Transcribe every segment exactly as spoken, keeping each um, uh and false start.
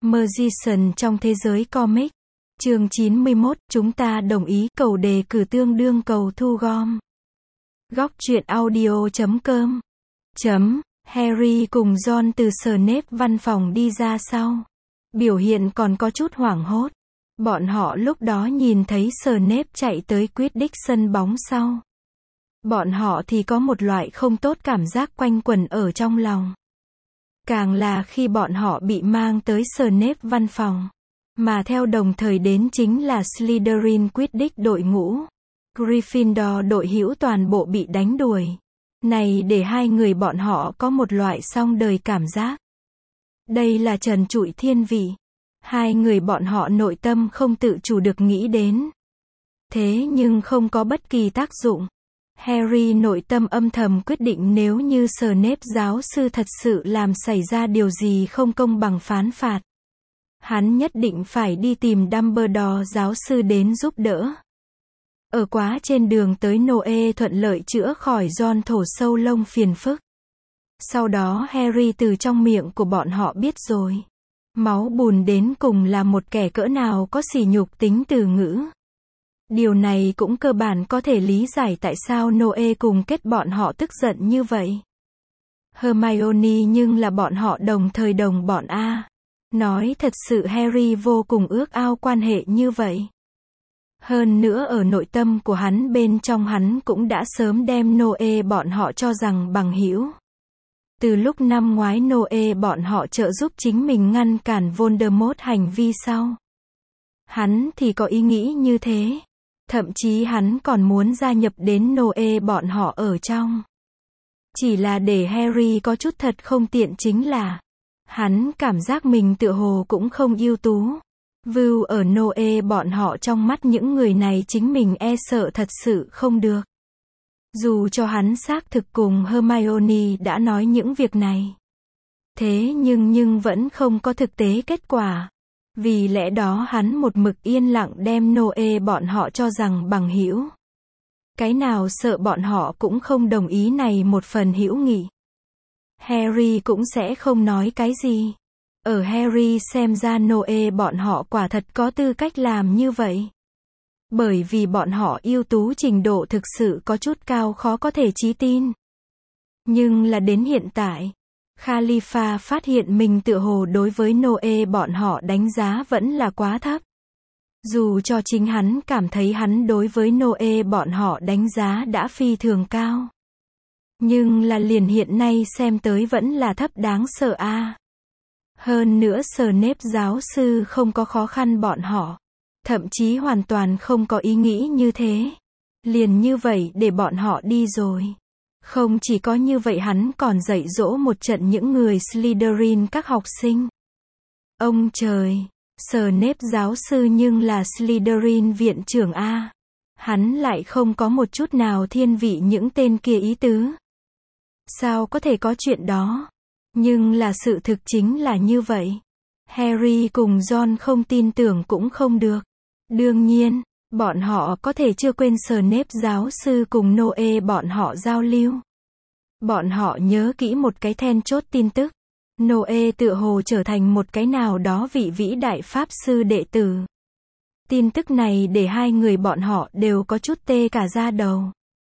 Magician trong thế giới comic. Chương chín mươi mốt, chúng ta đồng ý, cầu đề cử tương đương cầu thu gom. Góc truyện audio chấm com. Chấm, Harry cùng Ron từ Snape văn phòng đi ra sau. Biểu hiện còn có chút hoảng hốt. Bọn họ lúc đó nhìn thấy Snape chạy tới Quidditch sân bóng sau. Bọn họ thì có một loại không tốt cảm giác quanh quẩn ở trong lòng. Càng là khi bọn họ bị mang tới Snape văn phòng. Mà theo đồng thời đến chính là Slytherin Quidditch đội ngũ. Gryffindor đội hữu toàn bộ bị đánh đuổi. Này để hai người bọn họ có một loại song đời cảm giác. Đây là trần trụi thiên vị. Hai người bọn họ nội tâm không tự chủ được nghĩ đến. Thế nhưng không có bất kỳ tác dụng. Harry nội tâm âm thầm quyết định nếu như Snape giáo sư thật sự làm xảy ra điều gì không công bằng phán phạt. Hắn nhất định phải đi tìm Dumbledore giáo sư đến giúp đỡ. Ở quá trên đường tới Noe thuận lợi chữa khỏi Ron thổ sâu lông phiền phức. Sau đó Harry từ trong miệng của bọn họ biết rồi. Máu bùn đến cùng là một kẻ cỡ nào có sỉ nhục tính từ ngữ. Điều này cũng cơ bản có thể lý giải tại sao Noe cùng kết bọn họ tức giận như vậy. Hermione nhưng là bọn họ đồng thời đồng bọn A. Nói thật sự Harry vô cùng ước ao quan hệ như vậy. Hơn nữa ở nội tâm của hắn bên trong hắn cũng đã sớm đem Noe bọn họ cho rằng bằng hữu. Từ lúc năm ngoái Noe bọn họ trợ giúp chính mình ngăn cản Voldemort hành vi sau. Hắn thì có ý nghĩ như thế. Thậm chí hắn còn muốn gia nhập đến Noe bọn họ ở trong. Chỉ là để Harry có chút thật không tiện chính là hắn cảm giác mình tựa hồ cũng không ưu tú. View ở Noe bọn họ trong mắt những người này chính mình e sợ thật sự không được. Dù cho hắn xác thực cùng Hermione đã nói những việc này. Thế nhưng nhưng vẫn không có thực tế kết quả. Vì lẽ đó hắn một mực yên lặng đem Noe bọn họ cho rằng bằng hữu. Cái nào sợ bọn họ cũng không đồng ý này một phần hữu nghị. Harry cũng sẽ không nói cái gì. Ở Harry xem ra Noe bọn họ quả thật có tư cách làm như vậy. Bởi vì bọn họ ưu tú trình độ thực sự có chút cao khó có thể trí tin. Nhưng là đến hiện tại, Khalifa phát hiện mình tựa hồ đối với Noe bọn họ đánh giá vẫn là quá thấp. Dù cho chính hắn cảm thấy hắn đối với Noe bọn họ đánh giá đã phi thường cao. Nhưng là liền hiện nay xem tới vẫn là thấp đáng sợ a. À. Hơn nữa Snape giáo sư không có khó khăn bọn họ. Thậm chí hoàn toàn không có ý nghĩ như thế. Liền như vậy để bọn họ đi rồi. Không chỉ có như vậy hắn còn dạy dỗ một trận những người Slytherin các học sinh. Ông trời, Snape giáo sư nhưng là Slytherin viện trưởng A. Hắn lại không có một chút nào thiên vị những tên kia ý tứ. Sao có thể có chuyện đó? Nhưng là sự thực chính là như vậy. Harry cùng Ron không tin tưởng cũng không được. Đương nhiên, bọn họ có thể chưa quên Snape giáo sư cùng Noe bọn họ giao lưu. Bọn họ nhớ kỹ một cái then chốt tin tức. Noe tựa hồ trở thành một cái nào đó vị vĩ đại pháp sư đệ tử. Tin tức này để hai người bọn họ đều có chút tê cả da đầu.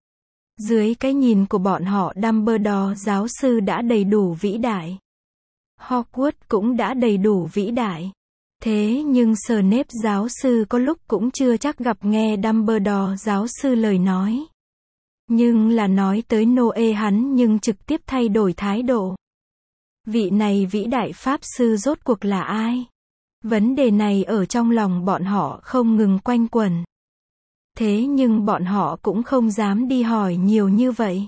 Dưới cái nhìn của bọn họ Dumbledore giáo sư đã đầy đủ vĩ đại. Hogwarts cũng đã đầy đủ vĩ đại. Thế nhưng Snape giáo sư có lúc cũng chưa chắc gặp nghe Dumbledore giáo sư lời nói. Nhưng là nói tới Noe hắn nhưng trực tiếp thay đổi thái độ. Vị này vĩ đại pháp sư rốt cuộc là ai? Vấn đề này ở trong lòng bọn họ không ngừng quanh quẩn. Thế nhưng bọn họ cũng không dám đi hỏi nhiều như vậy.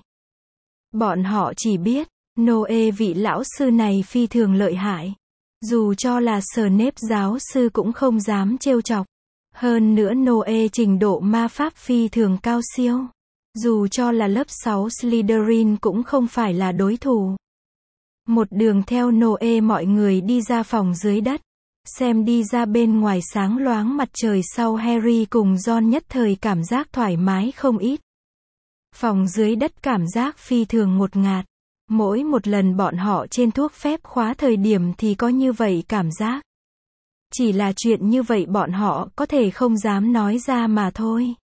Bọn họ chỉ biết, Noe vị lão sư này phi thường lợi hại. Dù cho là Snape giáo sư cũng không dám trêu chọc. Hơn nữa Noe trình độ ma pháp phi thường cao siêu. Dù cho là lớp sáu Slytherin cũng không phải là đối thủ. Một đường theo Noe mọi người đi ra phòng dưới đất. Xem đi ra bên ngoài sáng loáng mặt trời sau Harry cùng Ron nhất thời cảm giác thoải mái không ít. Phòng dưới đất cảm giác phi thường ngột ngạt. Mỗi một lần bọn họ trên thuốc phép khóa thời điểm thì có như vậy cảm giác. Chỉ là chuyện như vậy bọn họ có thể không dám nói ra mà thôi.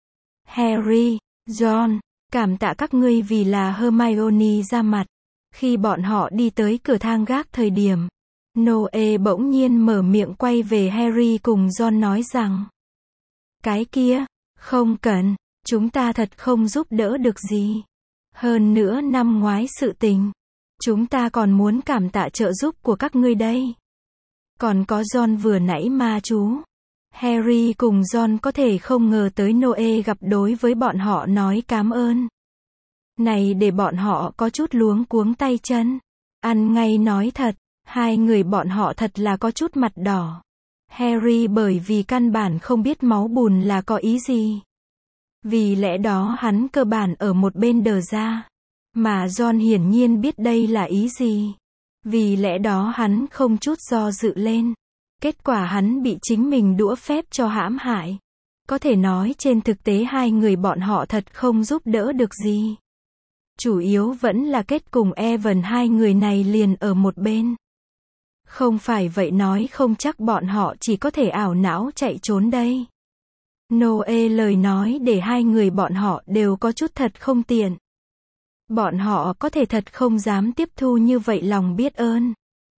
Harry, Ron, cảm tạ các ngươi vì là Hermione ra mặt. Khi bọn họ đi tới cửa thang gác thời điểm, Noe bỗng nhiên mở miệng quay về Harry cùng Ron nói rằng: Cái kia, không cần, chúng ta thật không giúp đỡ được gì. Hơn nữa năm ngoái sự tình, chúng ta còn muốn cảm tạ trợ giúp của các ngươi đây. Còn có Ron vừa nãy ma chú. Harry cùng Ron có thể không ngờ tới Noe gặp đối với bọn họ nói cảm ơn. Này để bọn họ có chút luống cuống tay chân. Ăn ngay nói thật, hai người bọn họ thật là có chút mặt đỏ. Harry bởi vì căn bản không biết máu bùn là có ý gì. Vì lẽ đó hắn cơ bản ở một bên đờ ra. Mà Ron hiển nhiên biết đây là ý gì. Vì lẽ đó hắn không chút do dự lên. Kết quả hắn bị chính mình đũa phép cho hãm hại. Có thể nói trên thực tế hai người bọn họ thật không giúp đỡ được gì. Chủ yếu vẫn là kết cùng Evan hai người này liền ở một bên. Không phải vậy nói không chắc bọn họ chỉ có thể ảo não chạy trốn đây. Noe lời nói để hai người bọn họ đều có chút thật không tiện. Bọn họ có thể thật không dám tiếp thu như vậy lòng biết ơn.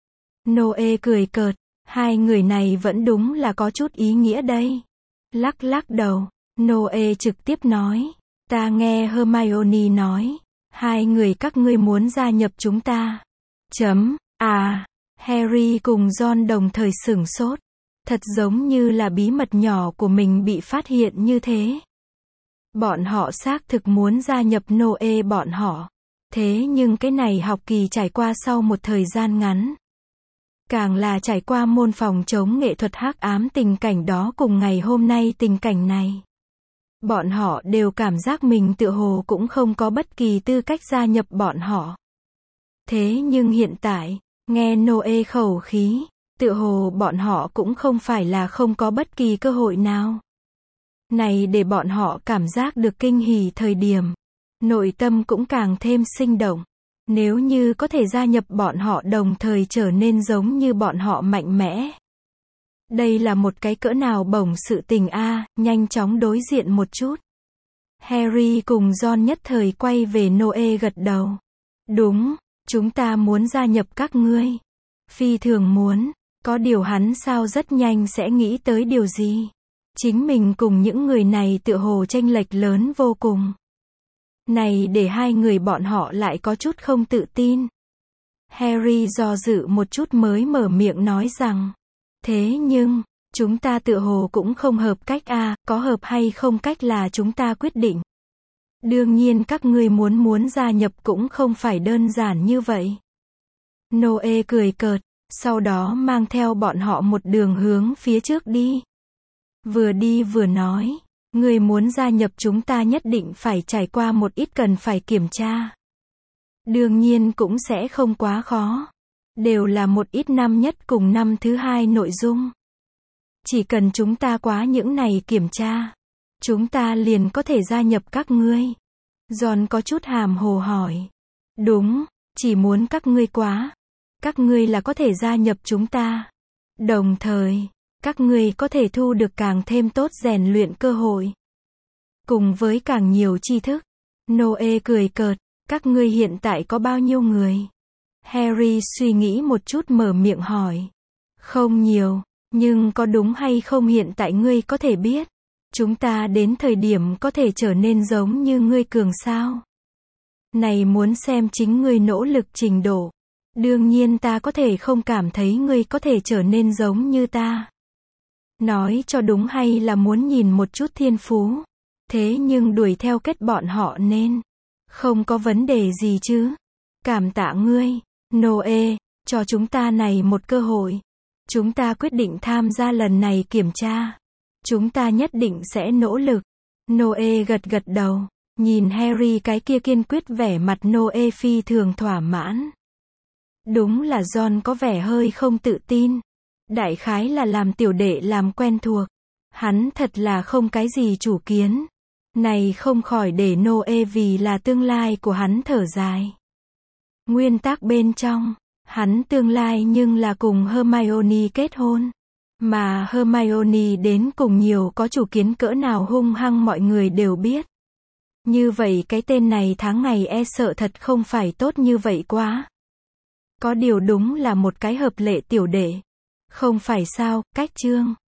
Noe cười cợt, hai người này vẫn đúng là có chút ý nghĩa đây. Lắc lắc đầu, Noe trực tiếp nói, ta nghe Hermione nói, hai người các ngươi muốn gia nhập chúng ta. Chấm, à, Harry cùng Ron đồng thời sửng sốt. Thật giống như là bí mật nhỏ của mình bị phát hiện như thế. Bọn họ xác thực muốn gia nhập Noe bọn họ. Thế nhưng cái này học kỳ trải qua sau một thời gian ngắn. Càng là trải qua môn phòng chống nghệ thuật hắc ám tình cảnh đó cùng ngày hôm nay tình cảnh này. Bọn họ đều cảm giác mình tựa hồ cũng không có bất kỳ tư cách gia nhập bọn họ. Thế nhưng hiện tại, nghe Noe khẩu khí, tựa hồ bọn họ cũng không phải là không có bất kỳ cơ hội nào. Này để bọn họ cảm giác được kinh hỉ thời điểm. Nội tâm cũng càng thêm sinh động. Nếu như có thể gia nhập bọn họ đồng thời trở nên giống như bọn họ mạnh mẽ. Đây là một cái cỡ nào bổng sự tình a, à, nhanh chóng đối diện một chút. Harry cùng Ron nhất thời quay về Noe gật đầu. Đúng, chúng ta muốn gia nhập các ngươi. Phi thường muốn, có điều hắn sao rất nhanh sẽ nghĩ tới điều gì. Chính mình cùng những người này tựa hồ chênh lệch lớn vô cùng. Này để hai người bọn họ lại có chút không tự tin. Harry do dự một chút mới mở miệng nói rằng. Thế nhưng, chúng ta tựa hồ cũng không hợp cách a, à, có hợp hay không cách là chúng ta quyết định. Đương nhiên các ngươi muốn muốn gia nhập cũng không phải đơn giản như vậy. Noe cười cợt, sau đó mang theo bọn họ một đường hướng phía trước đi. Vừa đi vừa nói. Người muốn gia nhập chúng ta nhất định phải trải qua một ít cần phải kiểm tra. Đương nhiên cũng sẽ không quá khó. Đều là một ít năm nhất cùng năm thứ hai nội dung. Chỉ cần chúng ta quá những này kiểm tra, chúng ta liền có thể gia nhập các ngươi. Ron có chút hàm hồ hỏi. Đúng, chỉ muốn các ngươi quá. Các ngươi là có thể gia nhập chúng ta. Đồng thời, các ngươi có thể thu được càng thêm tốt rèn luyện cơ hội. Cùng với càng nhiều tri thức. Noe cười cợt, các ngươi hiện tại có bao nhiêu người? Harry suy nghĩ một chút mở miệng hỏi. Không nhiều, nhưng có đúng hay không hiện tại ngươi có thể biết. Chúng ta đến thời điểm có thể trở nên giống như ngươi cường sao? Này muốn xem chính ngươi nỗ lực trình độ. Đương nhiên ta có thể không cảm thấy ngươi có thể trở nên giống như ta. Nói cho đúng hay là muốn nhìn một chút thiên phú. Thế nhưng đuổi theo kết bọn họ nên. Không có vấn đề gì chứ. Cảm tạ ngươi, Noe, cho chúng ta này một cơ hội. Chúng ta quyết định tham gia lần này kiểm tra. Chúng ta nhất định sẽ nỗ lực. Noe gật gật đầu. Nhìn Harry cái kia kiên quyết vẻ mặt Noe phi thường thỏa mãn. Đúng là Ron có vẻ hơi không tự tin. Đại khái là làm tiểu đệ làm quen thuộc. Hắn thật là không cái gì chủ kiến. Này không khỏi để Noe vì là tương lai của hắn thở dài. Nguyên tắc bên trong, hắn tương lai nhưng là cùng Hermione kết hôn. Mà Hermione đến cùng nhiều có chủ kiến cỡ nào hung hăng mọi người đều biết. Như vậy cái tên này tháng ngày e sợ thật không phải tốt như vậy quá. Có điều đúng là một cái hợp lệ tiểu đệ. Không phải sao, cách chương.